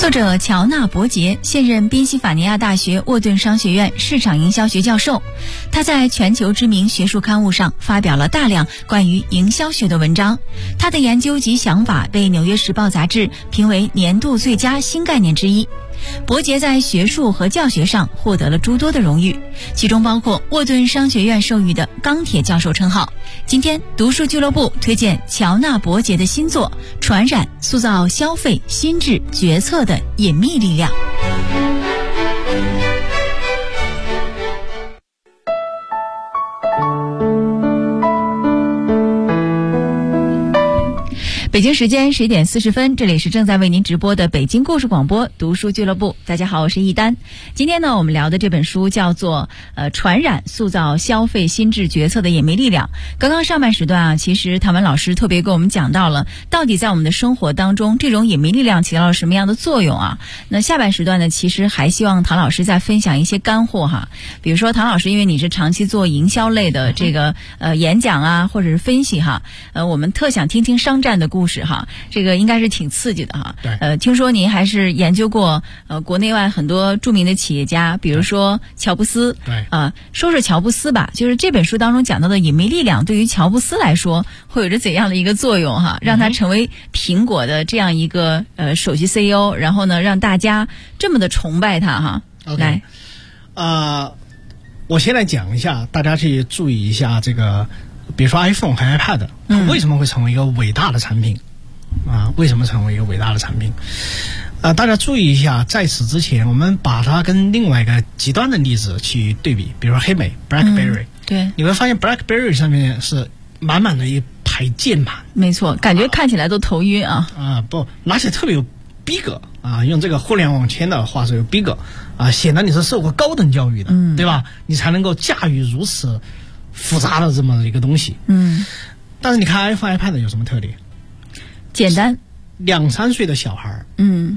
作者乔纳伯杰现任宾夕法尼亚大学沃顿商学院市场营销学教授，他在全球知名学术刊物上发表了大量关于营销学的文章，他的研究及想法被《纽约时报》杂志评为年度最佳新概念之一。伯杰在学术和教学上获得了诸多的荣誉，其中包括沃顿商学院授予的钢铁教授称号。今天读书俱乐部推荐乔纳伯杰的新作《传染塑造消费心智决策的隐秘力量》。北京时间11点40分，这里是正在为您直播的北京故事广播读书俱乐部。大家好，我是一丹。今天呢，我们聊的这本书叫做传染塑造消费心智决策的隐秘力量。刚刚上半时段啊，其实唐文老师特别跟我们讲到了，到底在我们的生活当中，这种隐秘力量起到了什么样的作用啊？那下半时段呢，其实还希望唐老师再分享一些干货哈。比如说唐老师，因为你是长期做营销类的这个演讲啊，或者是分析哈，我们特想听听商战的故事哈，这个应该是挺刺激的哈。 对。 听说您还是研究过国内外很多著名的企业家，比如说乔布斯。 对。 说说乔布斯吧，就是这本书当中讲到的隐秘力量，对于乔布斯来说会有着怎样的一个作用哈，让他成为苹果的这样一个首席 CEO， 然后呢让大家这么的崇拜他哈。 Okay. 来，我先来讲一下，大家去注意一下这个。比如说 iPhone 和 iPad 为什么会成为一个伟大的产品为什么成为一个伟大的产品大家注意一下，在此之前我们把它跟另外一个极端的例子去对比，比如说黑莓 BlackBerry。 对， 你会发现 BlackBerry 上面是满满的一排键盘。 没错，感觉看起来都头晕不，而且特别有逼格用这个互联网圈的话说有逼格显得你是受过高等教育的，对吧？你才能够驾驭如此复杂的这么一个东西。但是你看 iPhone iPad 有什么特点？ 简单 ，2-3岁的小孩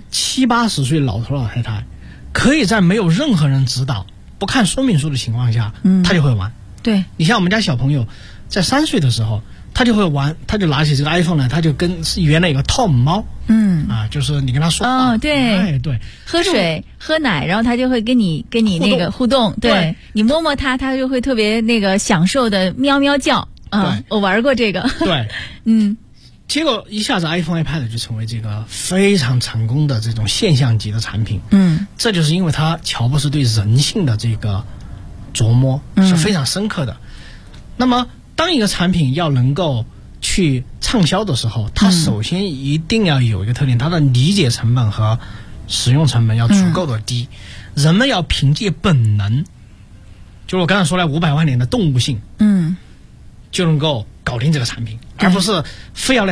，70-80岁老头老太太可以在没有任何人指导不看说明书的情况下他就会玩。 对， 你像我们家小朋友在3岁的时候他就会玩，他就拿起这个 iPhone 呢，他就跟原来有个 Tom 猫就是你跟他说对对， 喝水喝奶，然后他就会跟你那个互动，对，你摸摸他就会特别那个享受的喵喵叫我玩过这个。 对结果一下子 iPhone iPad 就成为这个非常成功的这种现象级的产品。这就是因为乔布斯对人性的这个琢磨是非常深刻的。那么当一个产品要能够去畅销的时候，它首先一定要有一个特点，它的理解成本和使用成本要足够的低。人们要凭借本能，就是我刚才说了500万年的动物性就能够搞定这个产品，而不是非要来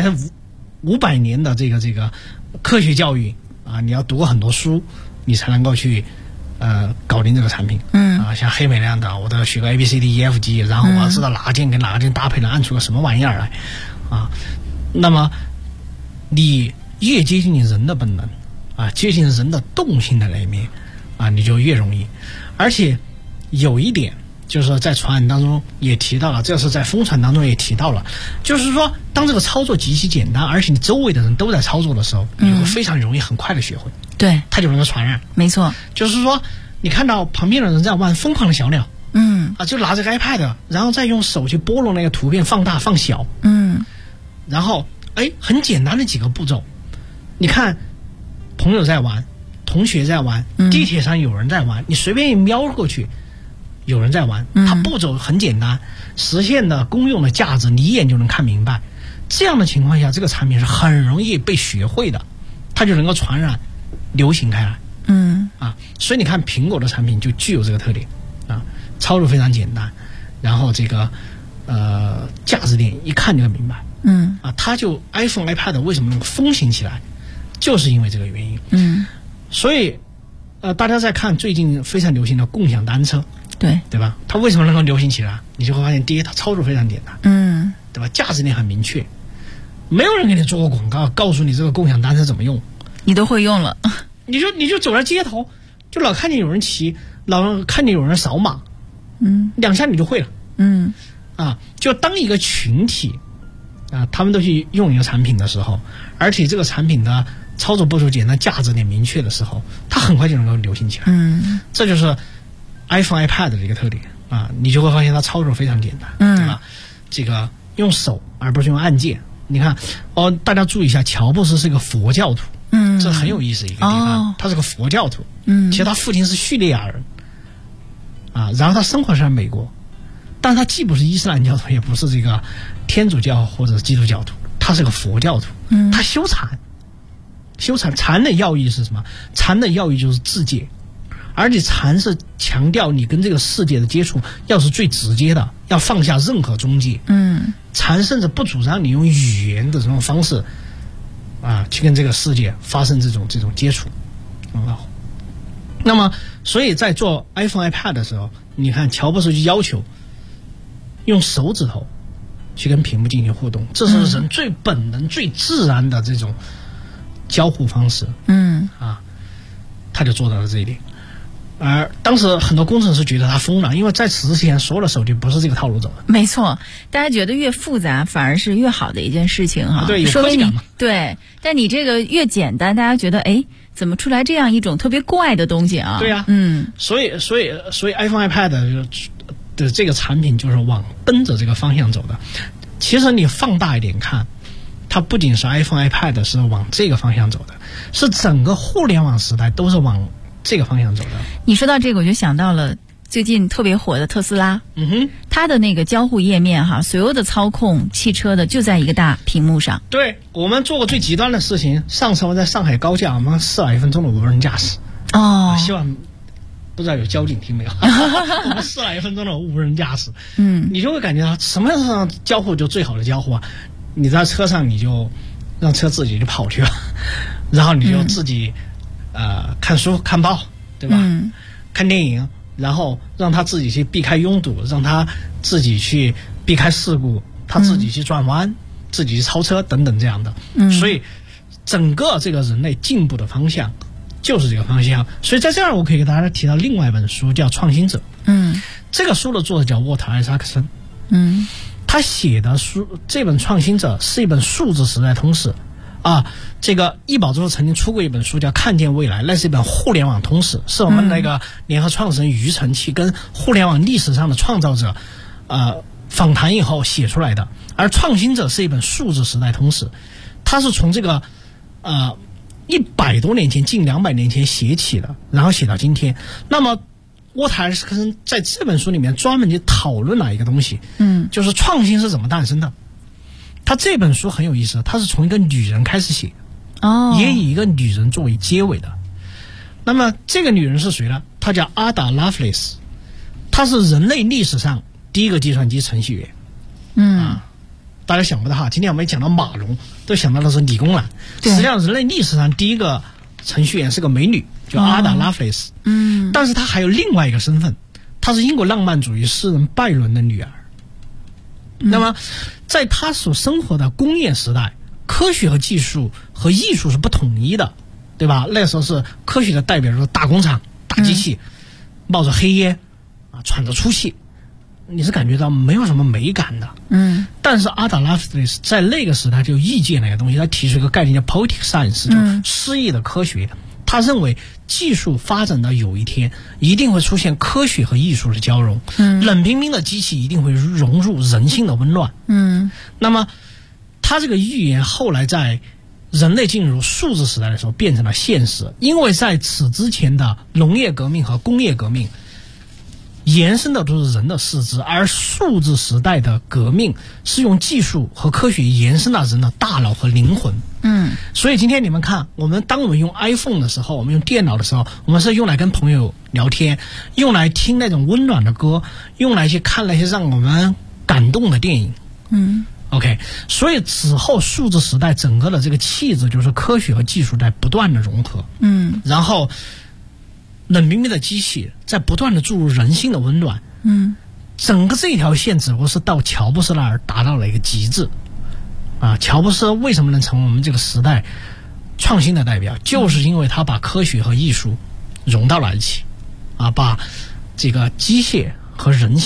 500年的这个科学教育你要读过很多书你才能够去搞定这个产品。像黑莓那样的，我都要学个 ABCDEFG， 然后我要知道哪个键跟哪个键搭配能按出个什么玩意儿来那么你越接近你人的本能接近人的动性的那一面你就越容易。而且有一点就是在传染当中也提到了，这是在疯传当中也提到了，就是说当这个操作极其简单，而且你周围的人都在操作的时候，你会非常容易很快的学会。 对， 它就能够传染。没错，就是说你看到旁边的人在玩疯狂的小鸟就拿着个 iPad， 然后再用手去拨弄那个图片放大放小然后很简单的几个步骤，你看朋友在玩，同学在玩，地铁上有人在玩，你随便一瞄过去有人在玩，它步骤很简单，实现的公用的价值你一眼就能看明白。这样的情况下，这个产品是很容易被学会的，它就能够传染流行开来。所以你看苹果的产品就具有这个特点操作非常简单，然后这个价值点一看就很明白。它就 iPhone iPad 为什么能够风行起来，就是因为这个原因。所以大家在看最近非常流行的共享单车，对吧？它为什么能够流行起来？你就会发现，第一，它操作非常简单，对吧？价值点很明确，没有人给你做过广告告诉你这个共享单车怎么用， 你都会用了。 你就走在街头，就老看见有人骑，老看见有人扫码，2下你就会了。就当一个群体他们都去用一个产品的时候，而且这个产品的操作步骤简单、价值点明确的时候，它很快就能够流行起来。这就是 iPhone、iPad 的一个特点啊，你就会发现它操作非常简单，对吧？这个用手而不是用按键。你看大家注意一下，乔布斯是个佛教徒，这很有意思一个地方，他是个佛教徒，其实他父亲是叙利亚人啊，然后他生活在美国，但是他既不是伊斯兰教徒，也不是这个天主教或者基督教徒，他是个佛教徒，他修禅。禅的要义是什么？禅的要义就是自戒，而且禅是强调你跟这个世界的接触要是最直接的，要放下任何中介。禅甚至不主张你用语言的这种方式啊去跟这个世界发生这种接触。那么所以在做 iPhone、iPad 的时候，你看乔布斯就要求用手指头去跟屏幕进行互动，这是人最本能、最自然的这种交互方式。他就做到了这一点。而当时很多工程师觉得他疯了，因为在此之前所有的手机不是这个套路走的。 没错，大家觉得越复杂反而是越好的一件事情哈。 对，有科技感嘛。 对，但你这个越简单，大家觉得怎么出来这样一种特别怪的东西啊？ 对呀，所以 iPhone、iPad 的这个产品就是往奔着这个方向走的。其实你放大一点看，它不仅是 iPhone、iPad 是往这个方向走的，是整个互联网时代都是往这个方向走的。 你说到这个，我就想到了最近特别火的特斯拉。它的那个交互页面哈，所有的操控汽车的就在一个大屏幕上。 对，我们做过最极端的事情，上次我们在上海高架，我们试了1分钟的无人驾驶。希望不知道有交警听没有？我们试了1分钟的无人驾驶。你就会感觉到什么样交互就最好的交互啊？你在车上你就让车自己就跑去了，然后你就自己看书看报，对吧？看电影，然后让他自己去避开拥堵，让他自己去避开事故，他自己去转弯，自己去超车等等这样的。所以整个这个人类进步的方向就是这个方向。所以在这儿我可以给大家提到另外一本书叫《创新者》。这个书的作者叫沃特·艾萨克森。他写的书这本《创新者》是一本数字时代通史啊。这个易宝之曾经出过一本书叫《看见未来》，那是一本互联网通史，是我们那个联合创始人庾澄庆跟互联网历史上的创造者访谈以后写出来的。而《创新者》是一本数字时代通史，它是从这个100多年前近200年前写起的，然后写到今天。那么沃特·艾萨克森在这本书里面专门就讨论了一个东西，就是创新是怎么诞生的。他这本书很有意思，他是从一个女人开始写，也以一个女人作为结尾的。那么这个女人是谁呢？她叫阿达·拉弗雷斯，她是人类历史上第一个计算机程序员。大家想不到哈，今天我们讲到马龙，都想到的是理工男。实际上，人类历史上第一个程序员是个美女，叫阿达·拉弗雷斯。但是她还有另外一个身份，她是英国浪漫主义诗人拜伦的女儿。那么在他所生活的工业时代，科学和技术和艺术是不统一的，对吧？那时候是科学的代表就是大工厂、大机器，冒着黑烟喘着粗气，你是感觉到没有什么美感的。但是阿达拉弗雷斯在那个时代就意见了一个东西，他提出一个概念叫 poetic science， 就诗意的科学。他认为技术发展到有一天一定会出现科学和艺术的交融，冷冰冰的机器一定会融入人性的温暖。那么他这个预言后来在人类进入数字时代的时候变成了现实，因为在此之前的农业革命和工业革命延伸的都是人的四肢，而数字时代的革命是用技术和科学延伸了人的大脑和灵魂。所以今天你们看，当我们用 iPhone 的时候，我们用电脑的时候，我们是用来跟朋友聊天，用来听那种温暖的歌，用来去看那些让我们感动的电影。OK， 所以此后数字时代整个的这个气质就是科学和技术在不断的融合。然后冷冰冰的机器在不断的注入人性的温暖。整个这条线只不过是到乔布斯那儿达到了一个极致。乔布斯为什么能成为我们这个时代创新的代表，就是因为他把科学和艺术融到了一起，把这个机械和人性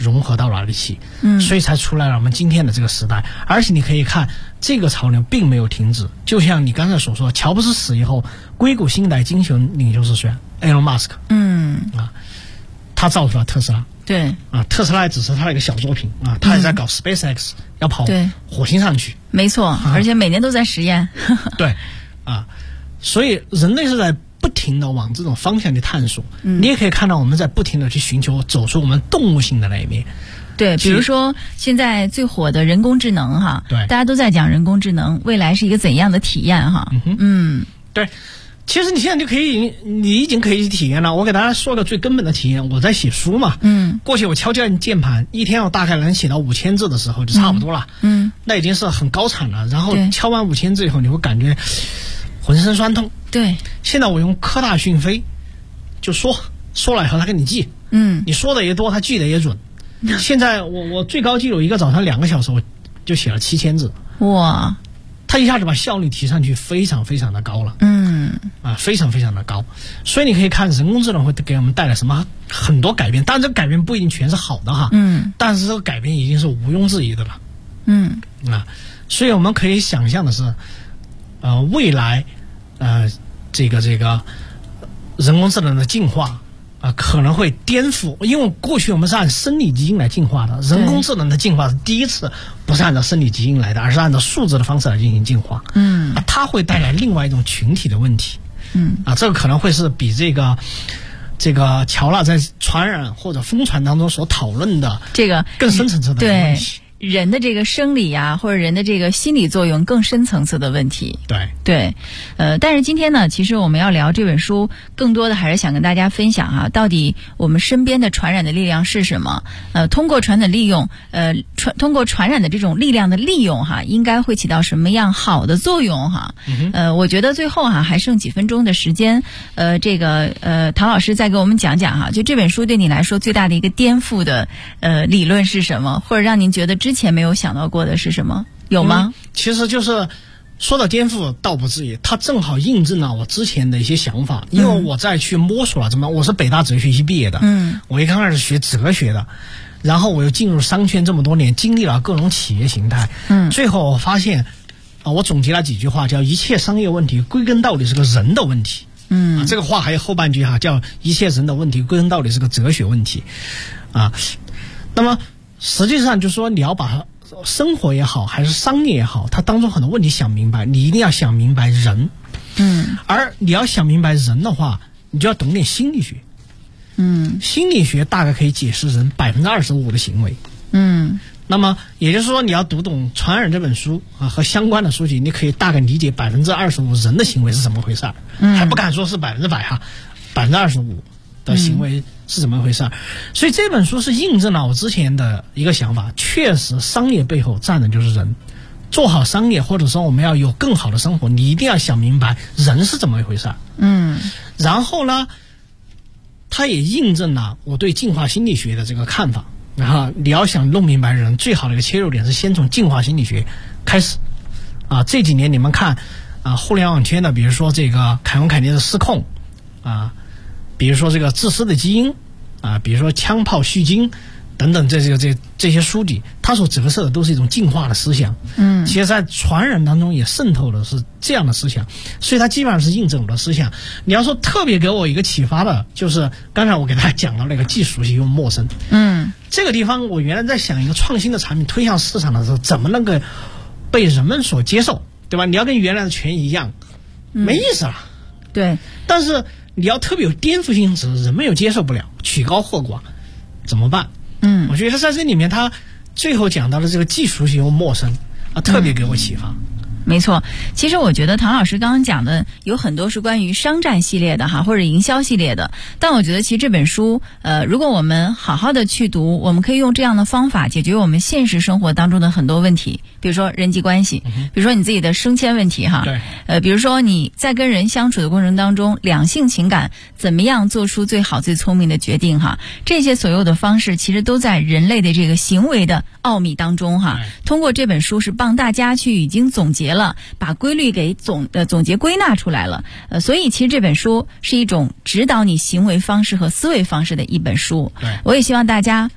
融合到了一起，所以才出来了我们今天的这个时代。而且你可以看这个潮流并没有停止，就像你刚才所说，乔布斯死以后，硅谷新一代精神领袖是谁？Elon Musk。他造出了特斯拉。 对啊，特斯拉只是他的一个小作品啊，他也在搞 SpaceX，要跑火星上去。 没错，而且每年都在实验。 对啊，所以人类是在不停的往这种方向去探索。你也可以看到我们在不停的去寻求走出我们动物性的那一面。 对，比如说现在最火的人工智能哈， 对， 大家都在讲人工智能未来是一个怎样的体验哈。 对。其实你现在就可以，你已经可以体验了。我给大家说个最根本的体验，我在写书嘛。过去我敲键盘，一天我大概能写到5000字的时候就差不多了。那已经是很高产了。然后敲完5000字以后，你会感觉浑身酸痛。 对。 现在我用科大讯飞，就说了以后他给你记。你说的也多，他记得也准。现在我最高记录一个早上2个小时，我就写了7000字。 哇！ 他一下子把效率提上去，非常非常的高了。非常非常的高。所以你可以看人工智能会给我们带来什么很多改变，当然这个改变不一定全是好的哈。但是这个改变已经是毋庸置疑的了。所以我们可以想象的是，未来这个人工智能的进化可能会颠覆，因为过去我们是按生理基因来进化的，人工智能的进化是第一次不是按照生理基因来的，而是按照数字的方式来进行进化。它会带来另外一种群体的问题。这个可能会是比这个乔纳在传染或者疯传当中所讨论的这个更深层次的问题。 人的这个生理啊，或者人的这个心理作用更深层次的问题。对，但是今天呢，其实我们要聊这本书，更多的还是想跟大家分享哈，到底我们身边的传染的力量是什么？通过传染利用，通过传染的这种力量的利用哈，应该会起到什么样好的作用哈？我觉得最后哈还剩几分钟的时间，唐老师再给我们讲讲哈，就这本书对你来说最大的一个颠覆的理论是什么，或者让您觉得之前没有想到过的是什么？有吗？ 其实就是说到颠覆倒不至于，它正好印证了我之前的一些想法。因为我在去摸索了我是北大哲学系毕业的。我一刚开始学哲学的，然后我又进入商圈这么多年，经历了各种企业形态。最后我发现我总结了几句话，叫一切商业问题归根到底是个人的问题。这个话还有后半句哈，叫一切人的问题归根到底是个哲学问题。那么实际上就是说，你要把生活也好还是商业也好，它当中很多问题想明白，你一定要想明白人。而你要想明白人的话，你就要懂点心理学。心理学大概可以解释人25%的行为。那么也就是说，你要读懂《传染》这本书和相关的书籍，你可以大概理解25%人的行为是怎么回事儿。还不敢说是100%哈，25%的行为是怎么回事。所以这本书是印证了我之前的一个想法，确实商业背后站的就是人。做好商业，或者说我们要有更好的生活，你一定要想明白人是怎么一回事。然后呢，它也印证了我对进化心理学的这个看法。然后你要想弄明白人，最好的一个切入点是先从进化心理学开始。这几年你们看互联网圈的，比如说这个凯文凯尼的失控比如说这个自私的基因比如说枪炮续金等等，这些书籍，它所折射的都是一种进化的思想。其实在传染当中也渗透的是这样的思想，所以它基本上是印证我的思想。你要说特别给我一个启发的，就是刚才我给大家讲到那个既熟悉又陌生。这个地方我原来在想一个创新的产品推向市场的时候，怎么能够被人们所接受，对吧？你要跟原来的全一样，没意思了。 对， 但是你要特别有颠覆性质，人们又接受不了，曲高和寡，怎么办？我觉得在这里面他最后讲到的这个既熟悉又陌生特别给我启发。 没错，其实我觉得唐老师刚刚讲的有很多是关于商战系列的哈，或者营销系列的。但我觉得其实这本书，如果我们好好的去读，我们可以用这样的方法解决我们现实生活当中的很多问题，比如说人际关系，比如说你自己的升迁问题哈，比如说你在跟人相处的过程当中，两性情感怎么样做出最好最聪明的决定哈，这些所有的方式其实都在人类的这个行为的奥秘当中哈。通过这本书是帮大家去已经总结了，把规律给总结归纳出来了。所以其实这本书是一种指导你行为方式和思维方式的一本书。我也希望大家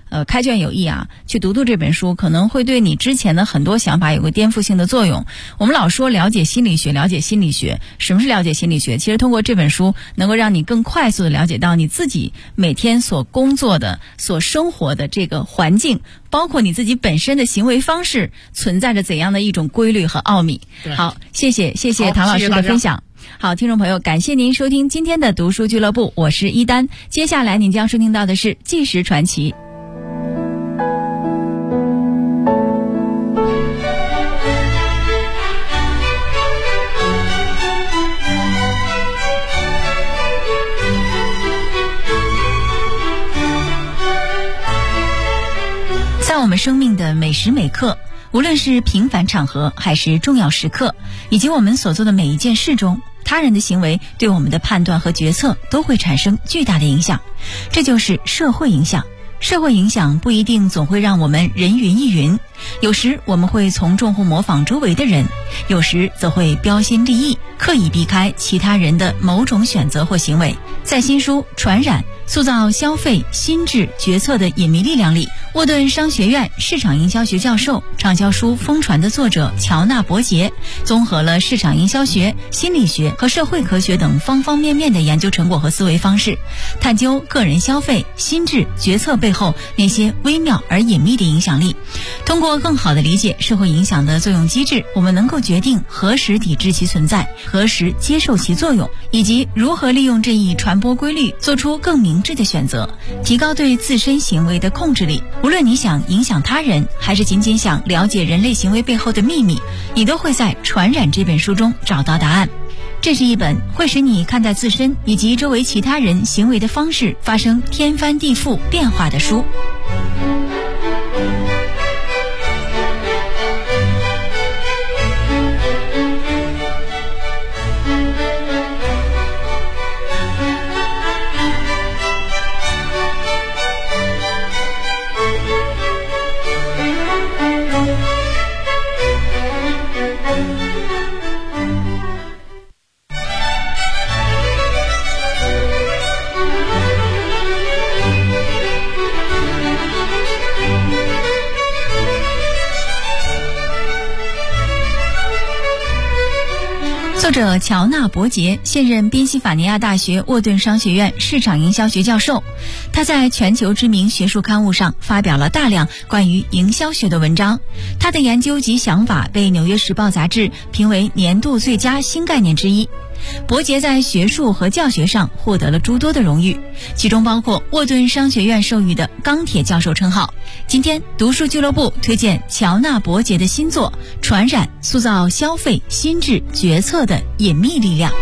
开卷有益啊，去读这本书，可能会对你之前的很多想法有个颠覆性的作用。我们老说了解心理学，什么是了解心理学？其实通过这本书能够让你更快速的了解到你自己每天所工作的、所生活的这个环境，包括你自己本身的行为方式存在着怎样的一种规律和奥秘。好，谢谢唐老师的分享。好，听众朋友，感谢您收听今天的读书俱乐部，我是一丹。接下来您将收听到的是《纪实传奇》。在我们生命的每时每刻，无论是平凡场合还是重要时刻，以及我们所做的每一件事中，他人的行为对我们的判断和决策都会产生巨大的影响，这就是社会影响。社会影响不一定总会让我们人云亦云，有时我们会从众或模仿周围的人，有时则会标新立异，刻意避开其他人的某种选择或行为。在新书《传染：塑造消费心智决策的隐秘力量》里，沃顿商学院市场营销学教授、畅销书《疯传》的作者乔纳·伯杰，综合了市场营销学、心理学和社会科学等方方面面的研究成果和思维方式，探究个人消费心智决策背后那些微妙而隐秘的影响力。通过更好地理解社会影响的作用机制，我们能够决定何时抵制其存在，何时接受其作用，以及如何利用这一传播规律做出更明智的选择，提高对自身行为的控制力。无论你想影响他人，还是仅仅想了解人类行为背后的秘密，你都会在《传染》这本书中找到答案。这是一本会使你看待自身以及周围其他人行为的方式发生天翻地覆变化的书。作者乔纳·伯杰现任宾夕法尼亚大学沃顿商学院市场营销学教授，他在全球知名学术刊物上发表了大量关于营销学的文章，他的研究及想法被《纽约时报》杂志评为年度最佳新概念之一。伯杰在学术和教学上获得了诸多的荣誉，其中包括沃顿商学院授予的钢铁教授称号。今天读书俱乐部推荐乔纳·伯杰的新作《传染：塑造消费心智决策的隐秘力量》。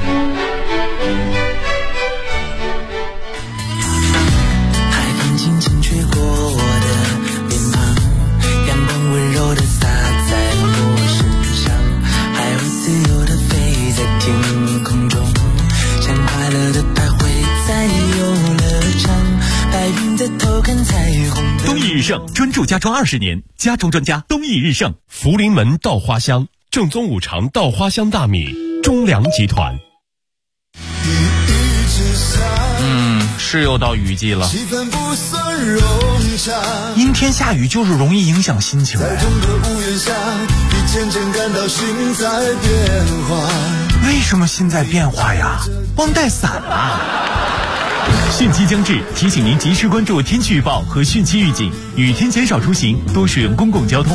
海风轻轻吹过我的脸庞，阳光温柔地洒在我身上，海鸥自由地飞在天空中，像快乐的徘徊在游乐场，白云在偷看彩虹。 东益日盛专注家装20年，家装专家东益日盛。 福临门稻花香，正宗五常稻花香大米，中粮集团。 是又到雨季了， 阴天下雨就是容易影响心情。为什么心在变化呀？忘带伞了。 汛期将至，提醒您及时关注天气预报和汛期预警，雨天减少出行，多使用公共交通。